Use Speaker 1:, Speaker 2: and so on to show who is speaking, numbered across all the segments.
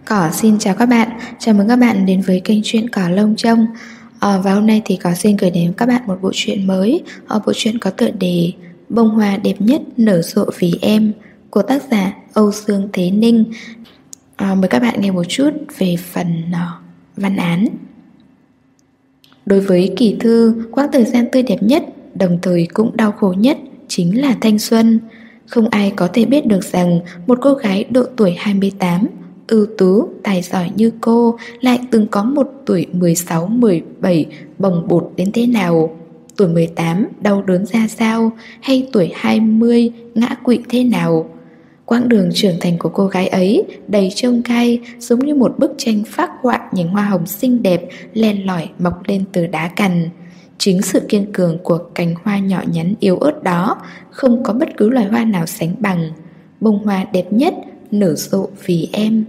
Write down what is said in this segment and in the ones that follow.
Speaker 1: Cỏ xin chào các bạn, chào mừng các bạn đến với kênh truyện Cỏ Lông Trông. Và hôm nay thì Cỏ xin gửi đến các bạn một bộ truyện mới. Bộ truyện có tựa đề Bông hoa đẹp nhất nở rộ vì em của tác giả Âu Dương Thế Ninh. Mời các bạn nghe một chút về phần văn án. Đối với Kỳ Thư, quãng thời gian tươi đẹp nhất, đồng thời cũng đau khổ nhất chính là thanh xuân. Không ai có thể biết được rằng một cô gái độ tuổi 28, ưu tú, tài giỏi như cô lại từng có một tuổi 16, 17 bồng bột đến thế nào. Tuổi 18 đau đớn ra sao, hay tuổi 20 ngã quỵ thế nào. Quãng đường trưởng thành của cô gái ấy đầy chông gai, giống như một bức tranh phác họa nhành hoa hồng xinh đẹp len lỏi mọc lên từ đá cằn. Chính sự kiên cường của cành hoa nhỏ nhắn yếu ớt đó không có bất cứ loài hoa nào sánh bằng. Bông hoa đẹp nhất nở rộ vì em.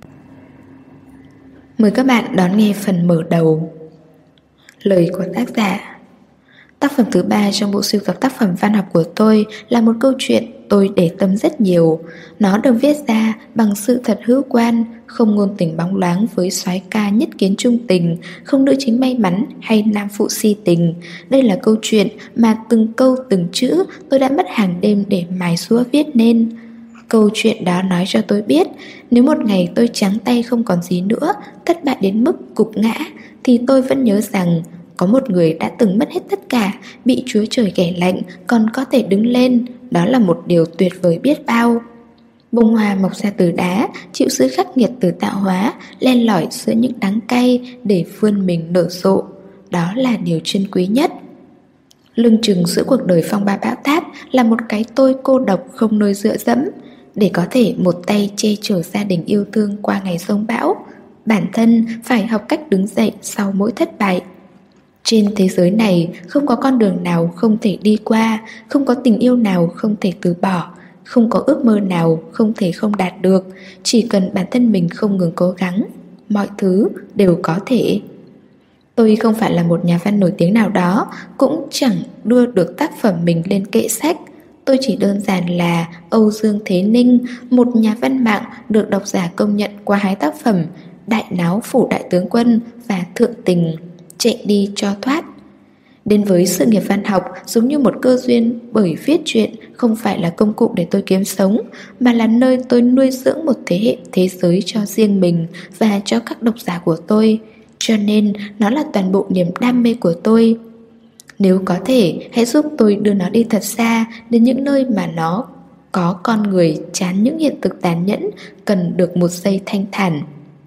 Speaker 1: Mời các bạn đón nghe phần mở đầu. Lời của tác giả. Tác phẩm thứ 3 trong bộ sưu tập tác phẩm văn học của tôi là một câu chuyện tôi để tâm rất nhiều. Nó được viết ra bằng sự thật hữu quan, không ngôn tình bóng loáng với soái ca nhất kiến trung tình, không nữ chính may mắn hay nam phụ si tình. Đây là câu chuyện mà từng câu từng chữ tôi đã mất hàng đêm để mài giũa viết nên. Câu chuyện đó nói cho tôi biết, nếu một ngày tôi trắng tay không còn gì nữa, thất bại đến mức gục ngã, thì tôi vẫn nhớ rằng có một người đã từng mất hết tất cả, bị Chúa Trời ghẻ lạnh, còn có thể đứng lên. Đó là một điều tuyệt vời biết bao. Bông hoa mọc ra từ đá, chịu sự khắc nghiệt từ tạo hóa, len lỏi giữa những đắng cay để vươn mình nở rộ. Đó là điều trân quý nhất. Lưng chừng giữa cuộc đời phong ba bão táp là một cái tôi cô độc không nơi dựa dẫm. Để có thể một tay che chở gia đình yêu thương qua ngày giông bão, bản thân phải học cách đứng dậy sau mỗi thất bại. Trên thế giới này không có con đường nào không thể đi qua, không có tình yêu nào không thể từ bỏ, không có ước mơ nào không thể không đạt được. Chỉ cần bản thân mình không ngừng cố gắng, mọi thứ đều có thể. Tôi không phải là một nhà văn nổi tiếng nào đó, cũng chẳng đưa được tác phẩm mình lên kệ sách. Tôi chỉ đơn giản là Âu Dương Thế Ninh, một nhà văn mạng được độc giả công nhận qua 2 tác phẩm Đại Náo Phủ Đại Tướng Quân và Thượng Tình, Chạy Đi Cho Thoát. Đến với sự nghiệp văn học giống như một cơ duyên, bởi viết truyện không phải là công cụ để tôi kiếm sống, mà là nơi tôi nuôi dưỡng một thế hệ thế giới cho riêng mình và cho các độc giả của tôi. Cho nên nó là toàn bộ niềm đam mê của tôi. Nếu có thể, hãy giúp tôi đưa nó đi thật xa, đến những nơi mà nó có con người chán những hiện thực tàn nhẫn, cần được một giây thanh thản.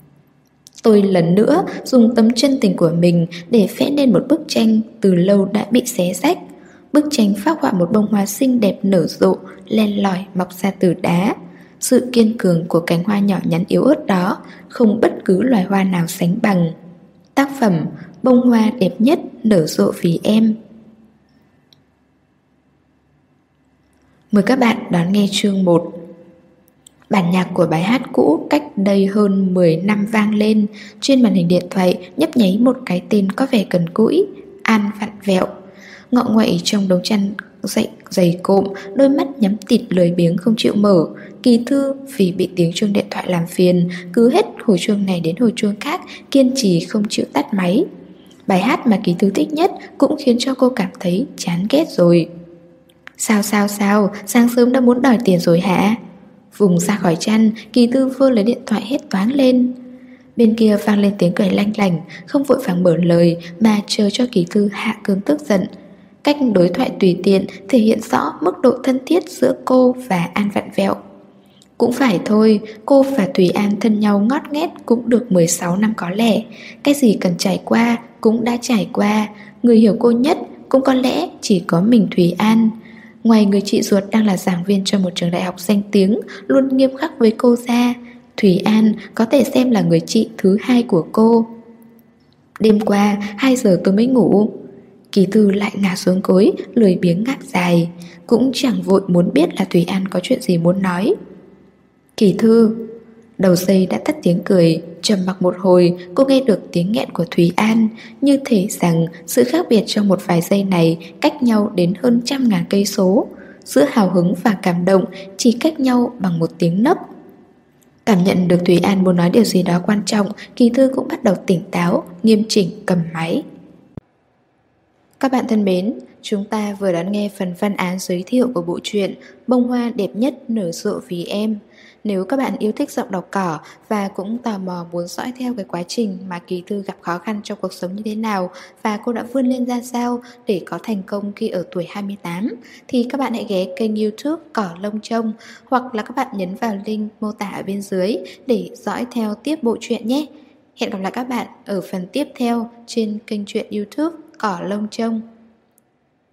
Speaker 1: Tôi lần nữa dùng tấm chân tình của mình để vẽ nên một bức tranh từ lâu đã bị xé rách. Bức tranh phác họa một bông hoa xinh đẹp nở rộ, len lỏi mọc ra từ đá. Sự kiên cường của cánh hoa nhỏ nhắn yếu ớt đó không bất cứ loài hoa nào sánh bằng. Tác phẩm Bông hoa đẹp nhất nở rộ vì em. Mời các bạn đón nghe chương 1. Bản nhạc của bài hát cũ cách đây hơn 10 năm vang lên. Trên màn hình điện thoại nhấp nháy một cái tên có vẻ gần gũi: An Vặn Vẹo. Ngọ nguậy trong đống chăn dày cộm, đôi mắt nhắm tịt lười biếng không chịu mở. Kỳ Thư vì bị tiếng chuông điện thoại làm phiền, cứ hết hồi chuông này đến hồi chuông khác, kiên trì không chịu tắt máy. Bài hát mà Kỳ Thư thích nhất cũng khiến cho cô cảm thấy chán ghét rồi. Sao, sáng sớm đã muốn đòi tiền rồi hả? Vùng ra khỏi chăn, Kỳ Thư vơ lấy điện thoại hét toáng lên. Bên kia vang lên tiếng cười lanh lảnh, không vội vàng mở lời mà chờ cho Kỳ Thư hạ cơn tức giận. Cách đối thoại tùy tiện thể hiện rõ mức độ thân thiết giữa cô và An Vặn Vẹo. Cũng phải thôi, cô và Thùy An thân nhau ngót nghét cũng được 16 năm có lẽ. Cái gì cần trải qua cũng đã trải qua. Người hiểu cô nhất cũng có lẽ chỉ có mình Thùy An. Ngoài người chị ruột đang là giảng viên cho một trường đại học danh tiếng, luôn nghiêm khắc với cô ra, Thùy An có thể xem là người chị thứ 2 của cô. Đêm qua 2 giờ tôi mới ngủ. Kỳ Thư lại ngả xuống gối, lười biếng ngáp dài. Cũng chẳng vội muốn biết là Thùy An có chuyện gì muốn nói. Kỳ Thư. Đầu dây đã tắt tiếng cười. Trầm mặc một hồi, cô nghe được tiếng nghẹn của Thùy An, như thể rằng sự khác biệt trong một vài giây này cách nhau đến hơn 100.000 cây số. Giữa hào hứng và cảm động chỉ cách nhau bằng một tiếng nấc. Cảm nhận được Thúy An muốn nói điều gì đó quan trọng, Kỳ Thư cũng bắt đầu tỉnh táo, nghiêm chỉnh cầm máy. Các bạn thân mến, chúng ta vừa đón nghe phần văn án giới thiệu của bộ truyện Bông hoa đẹp nhất nở rộ vì em. Nếu các bạn yêu thích giọng đọc cỏ và cũng tò mò muốn dõi theo cái quá trình mà Kỳ Thư gặp khó khăn trong cuộc sống như thế nào và cô đã vươn lên ra sao để có thành công khi ở tuổi 28, thì các bạn hãy ghé kênh YouTube Cỏ Lông Trông, hoặc là các bạn nhấn vào link mô tả ở bên dưới để dõi theo tiếp bộ truyện nhé. Hẹn gặp lại các bạn ở phần tiếp theo trên kênh truyện YouTube Cỏ Lông Trông.